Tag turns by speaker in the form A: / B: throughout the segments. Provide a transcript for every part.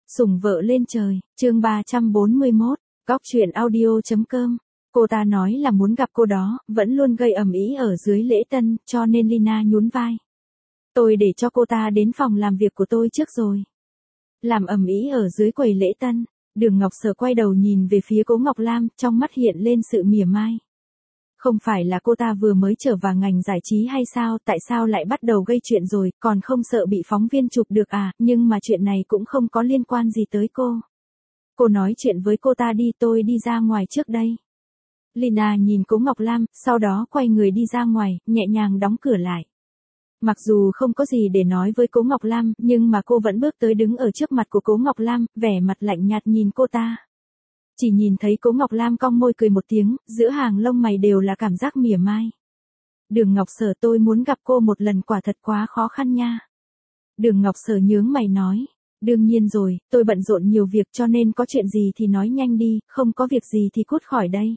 A: Sủng vợ lên trời, chương 341, Góc truyện audio.com. Cô ta nói là muốn gặp cô đó, vẫn luôn gây ầm ĩ ở dưới lễ tân, cho nên Lina nhún vai. Tôi để cho cô ta đến phòng làm việc của tôi trước rồi. Làm ầm ĩ ở dưới quầy lễ tân, Đường Ngọc Sở quay đầu nhìn về phía Cố Ngọc Lam, trong mắt hiện lên sự mỉa mai. Không phải là cô ta vừa mới trở vào ngành giải trí hay sao, tại sao lại bắt đầu gây chuyện rồi, còn không sợ bị phóng viên chụp được à, nhưng mà chuyện này cũng không có liên quan gì tới cô. Cô nói chuyện với cô ta đi, tôi đi ra ngoài trước đây. Lina nhìn Cố Ngọc Lam, sau đó quay người đi ra ngoài, nhẹ nhàng đóng cửa lại. Mặc dù không có gì để nói với Cố Ngọc Lam, nhưng mà cô vẫn bước tới đứng ở trước mặt của Cố Ngọc Lam, vẻ mặt lạnh nhạt nhìn cô ta. Chỉ nhìn thấy Cố Ngọc Lam cong môi cười một tiếng, giữa hàng lông mày đều là cảm giác mỉa mai. Đường Ngọc Sở, tôi muốn gặp cô một lần, quả thật quá khó khăn nha. Đường Ngọc Sở nhướng mày nói. Đương nhiên rồi, tôi bận rộn nhiều việc cho nên có chuyện gì thì nói nhanh đi, không có việc gì thì cút khỏi đây.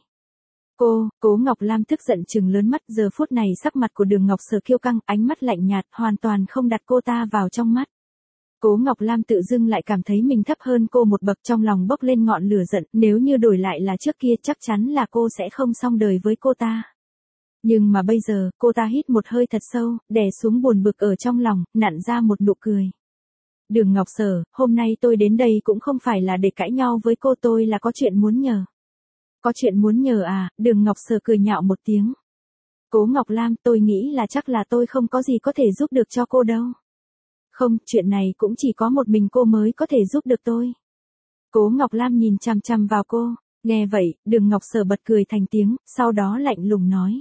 A: Cố Ngọc Lam tức giận trừng lớn mắt, giờ phút này sắc mặt của Đường Ngọc Sở kiêu căng, ánh mắt lạnh nhạt, hoàn toàn không đặt cô ta vào trong mắt. Cố Ngọc Lam tự dưng lại cảm thấy mình thấp hơn cô một bậc, trong lòng bốc lên ngọn lửa giận, nếu như đổi lại là trước kia chắc chắn là cô sẽ không xong đời với cô ta. Nhưng mà bây giờ, cô ta hít một hơi thật sâu, đè xuống buồn bực ở trong lòng, nặn ra một nụ cười. Đường Ngọc Sở, hôm nay tôi đến đây cũng không phải là để cãi nhau với cô, tôi là có chuyện muốn nhờ. Có chuyện muốn nhờ à? Đường Ngọc Sở cười nhạo một tiếng. Cố Ngọc Lam, tôi nghĩ là chắc là tôi không có gì có thể giúp được cho cô đâu. Không, chuyện này cũng chỉ có một mình cô mới có thể giúp được tôi. Cố Ngọc Lam nhìn chằm chằm vào cô, nghe vậy, Đường Ngọc Sở bật cười thành tiếng, sau đó lạnh lùng nói.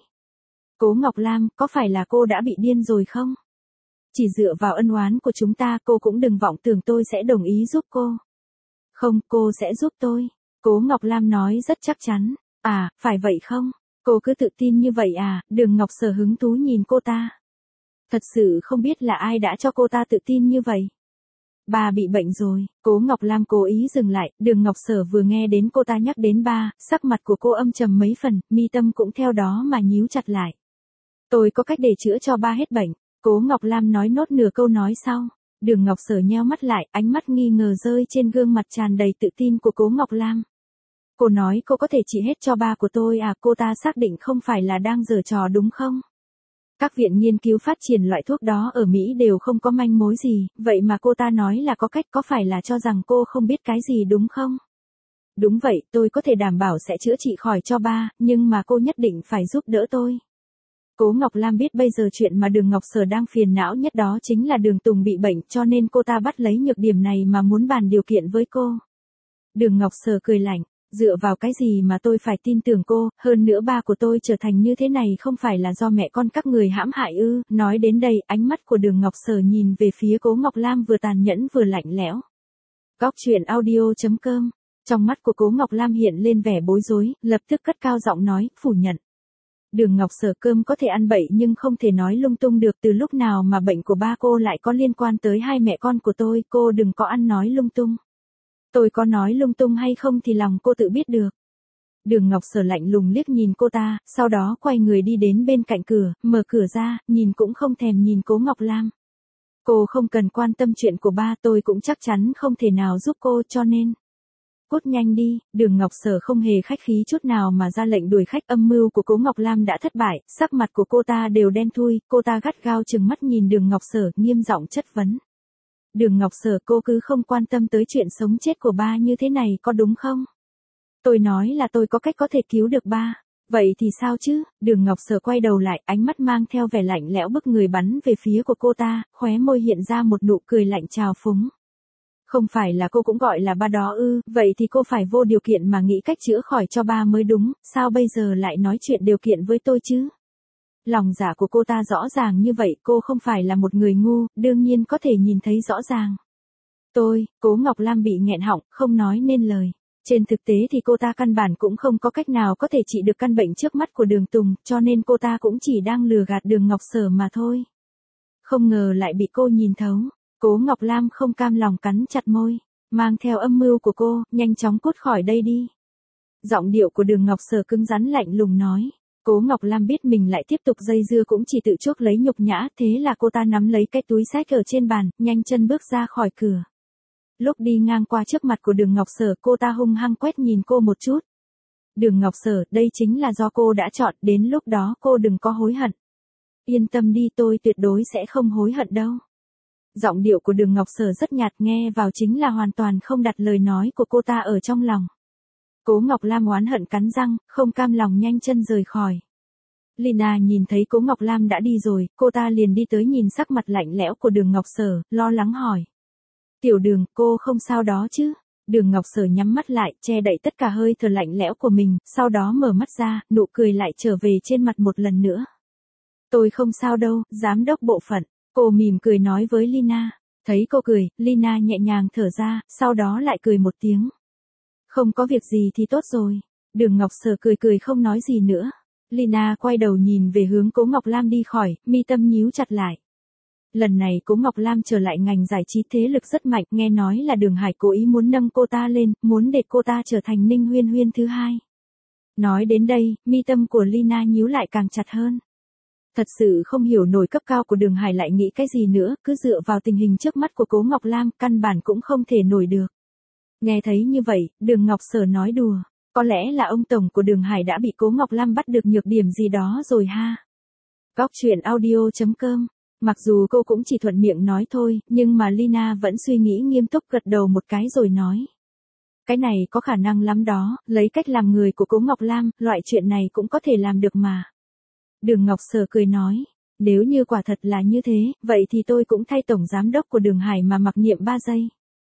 A: Cố Ngọc Lam, có phải là cô đã bị điên rồi không? Chỉ dựa vào ân oán của chúng ta, cô cũng đừng vọng tưởng tôi sẽ đồng ý giúp cô. Không, cô sẽ giúp tôi. Cố Ngọc Lam nói rất chắc chắn. À, phải vậy không? Cô cứ tự tin như vậy à? Đường Ngọc Sở hứng thú nhìn cô ta. Thật sự không biết là ai đã cho cô ta tự tin như vậy. Ba bị bệnh rồi. Cố Ngọc Lam cố ý dừng lại, Đường Ngọc Sở vừa nghe đến cô ta nhắc đến ba, sắc mặt của cô âm trầm mấy phần, mi tâm cũng theo đó mà nhíu chặt lại. Tôi có cách để chữa cho ba hết bệnh. Cố Ngọc Lam nói nốt nửa câu nói sau. Đường Ngọc Sở nheo mắt lại, ánh mắt nghi ngờ rơi trên gương mặt tràn đầy tự tin của Cố Ngọc Lam. Cô nói cô có thể trị hết cho ba của tôi à? Cô ta xác định không phải là đang giở trò đúng không? Các viện nghiên cứu phát triển loại thuốc đó ở Mỹ đều không có manh mối gì, vậy mà cô ta nói là có cách, có phải là cho rằng cô không biết cái gì đúng không? Đúng vậy, tôi có thể đảm bảo sẽ chữa trị khỏi cho ba, nhưng mà cô nhất định phải giúp đỡ tôi. Cố Ngọc Lam biết bây giờ chuyện mà Đường Ngọc Sở đang phiền não nhất đó chính là Đường Tùng bị bệnh, cho nên cô ta bắt lấy nhược điểm này mà muốn bàn điều kiện với cô. Đường Ngọc Sở cười lạnh. Dựa vào cái gì mà tôi phải tin tưởng cô, hơn nữa ba của tôi trở thành như thế này không phải là do mẹ con các người hãm hại ư? Nói đến đây, ánh mắt của Đường Ngọc Sở nhìn về phía Cố Ngọc Lam vừa tàn nhẫn vừa lạnh lẽo. Góc truyện audio.com. Trong mắt của Cố Ngọc Lam hiện lên vẻ bối rối, lập tức cất cao giọng nói, phủ nhận. Đường Ngọc Sở, cơm có thể ăn bậy nhưng không thể nói lung tung được, từ lúc nào mà bệnh của ba cô lại có liên quan tới hai mẹ con của tôi, cô đừng có ăn nói lung tung. Tôi có nói lung tung hay không thì lòng cô tự biết được. Đường Ngọc Sở lạnh lùng liếc nhìn cô ta, sau đó quay người đi đến bên cạnh cửa, mở cửa ra, nhìn cũng không thèm nhìn Cố Ngọc Lam. Cô không cần quan tâm chuyện của ba, tôi cũng chắc chắn không thể nào giúp cô, cho nên. Cút nhanh đi. Đường Ngọc Sở không hề khách khí chút nào mà ra lệnh đuổi khách. Âm mưu của Cố Ngọc Lam đã thất bại, sắc mặt của cô ta đều đen thui, cô ta gắt gao trừng mắt nhìn Đường Ngọc Sở, nghiêm giọng chất vấn. Đường Ngọc Sở, cô cứ không quan tâm tới chuyện sống chết của ba như thế này có đúng không? Tôi nói là tôi có cách có thể cứu được ba. Vậy thì sao chứ? Đường Ngọc Sở quay đầu lại, ánh mắt mang theo vẻ lạnh lẽo bức người bắn về phía của cô ta, khóe môi hiện ra một nụ cười lạnh trào phúng. Không phải là cô cũng gọi là ba đó ư? Vậy thì cô phải vô điều kiện mà nghĩ cách chữa khỏi cho ba mới đúng, sao bây giờ lại nói chuyện điều kiện với tôi chứ? Lòng dạ của cô ta rõ ràng như vậy, cô không phải là một người ngu, đương nhiên có thể nhìn thấy rõ ràng. Cố Ngọc Lam bị nghẹn họng, không nói nên lời. Trên thực tế thì cô ta căn bản cũng không có cách nào có thể trị được căn bệnh trước mắt của Đường Tùng, cho nên cô ta cũng chỉ đang lừa gạt Đường Ngọc Sở mà thôi. Không ngờ lại bị cô nhìn thấu. Cố Ngọc Lam không cam lòng cắn chặt môi, mang theo âm mưu của cô, nhanh chóng cút khỏi đây đi. Giọng điệu của Đường Ngọc Sở cứng rắn lạnh lùng nói. Cố Ngọc Lam biết mình lại tiếp tục dây dưa cũng chỉ tự chuốc lấy nhục nhã, thế là cô ta nắm lấy cái túi xách ở trên bàn, nhanh chân bước ra khỏi cửa. Lúc đi ngang qua trước mặt của Đường Ngọc Sở, cô ta hung hăng quét nhìn cô một chút. Đường Ngọc Sở, đây chính là do cô đã chọn, đến lúc đó cô đừng có hối hận. Yên tâm đi, tôi tuyệt đối sẽ không hối hận đâu. Giọng điệu của Đường Ngọc Sở rất nhạt, nghe vào chính là hoàn toàn không đặt lời nói của cô ta ở trong lòng. Cố Ngọc Lam oán hận cắn răng, không cam lòng nhanh chân rời khỏi. Lina nhìn thấy Cố Ngọc Lam đã đi rồi, cô ta liền đi tới nhìn sắc mặt lạnh lẽo của Đường Ngọc Sở, lo lắng hỏi. Tiểu Đường, cô không sao đó chứ? Đường Ngọc Sở nhắm mắt lại, che đậy tất cả hơi thở lạnh lẽo của mình, sau đó mở mắt ra, nụ cười lại trở về trên mặt một lần nữa. Tôi không sao đâu, giám đốc bộ phận. Cô mỉm cười nói với Lina. Thấy cô cười, Lina nhẹ nhàng thở ra, sau đó lại cười một tiếng. Không có việc gì thì tốt rồi. Đường Ngọc Sở cười cười không nói gì nữa. Lina quay đầu nhìn về hướng Cố Ngọc Lam đi khỏi, mi tâm nhíu chặt lại. Lần này Cố Ngọc Lam trở lại ngành giải trí thế lực rất mạnh, nghe nói là Đường Hải cố ý muốn nâng cô ta lên, muốn để cô ta trở thành Ninh Huyên Huyên thứ hai. Nói đến đây, mi tâm của Lina nhíu lại càng chặt hơn. Thật sự không hiểu nổi cấp cao của Đường Hải lại nghĩ cái gì nữa, cứ dựa vào tình hình trước mắt của Cố Ngọc Lam, căn bản cũng không thể nổi được. Nghe thấy như vậy, Đường Ngọc Sở nói đùa, có lẽ là ông tổng của Đường Hải đã bị Cố Ngọc Lam bắt được nhược điểm gì đó rồi ha. Góc truyện audio.com. Mặc dù cô cũng chỉ thuận miệng nói thôi, nhưng mà Lina vẫn suy nghĩ nghiêm túc, gật đầu một cái rồi nói. Cái này có khả năng lắm đó, lấy cách làm người của Cố Ngọc Lam, loại chuyện này cũng có thể làm được mà. Đường Ngọc Sở cười nói, nếu như quả thật là như thế, vậy thì tôi cũng thay tổng giám đốc của Đường Hải mà mặc niệm 3 giây.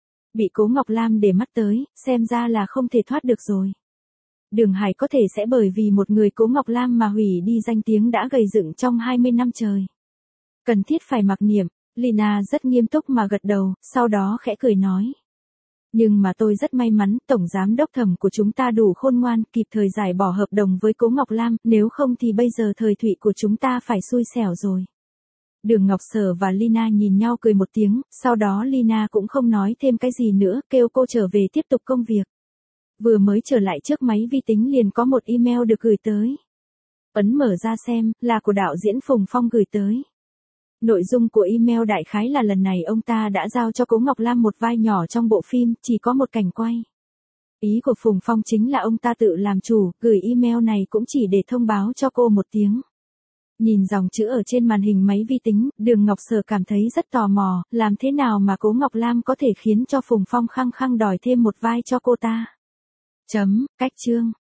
A: Bị Cố Ngọc Lam để mắt tới, xem ra là không thể thoát được rồi. Đường Hải có thể sẽ bởi vì một người Cố Ngọc Lam mà hủy đi danh tiếng đã gầy dựng trong 20 năm trời. Cần thiết phải mặc niệm. Lina rất nghiêm túc mà gật đầu, sau đó khẽ cười nói. Nhưng mà tôi rất may mắn, tổng giám đốc Thẩm của chúng ta đủ khôn ngoan, kịp thời giải bỏ hợp đồng với Cố Ngọc Lam, nếu không thì bây giờ thời thụy của chúng ta phải xui xẻo rồi. Đường Ngọc Sở và Lina nhìn nhau cười một tiếng, sau đó Lina cũng không nói thêm cái gì nữa, kêu cô trở về tiếp tục công việc. Vừa mới trở lại trước máy vi tính liền có một email được gửi tới. Ấn mở ra xem, là của đạo diễn Phùng Phong gửi tới. Nội dung của email đại khái là lần này ông ta đã giao cho Cố Ngọc Lam một vai nhỏ trong bộ phim, chỉ có một cảnh quay. Ý của Phùng Phong chính là ông ta tự làm chủ, gửi email này cũng chỉ để thông báo cho cô một tiếng. Nhìn dòng chữ ở trên màn hình máy vi tính, Đường Ngọc Sở cảm thấy rất tò mò, làm thế nào mà Cố Ngọc Lam có thể khiến cho Phùng Phong khăng khăng đòi thêm một vai cho cô ta. Cách chương.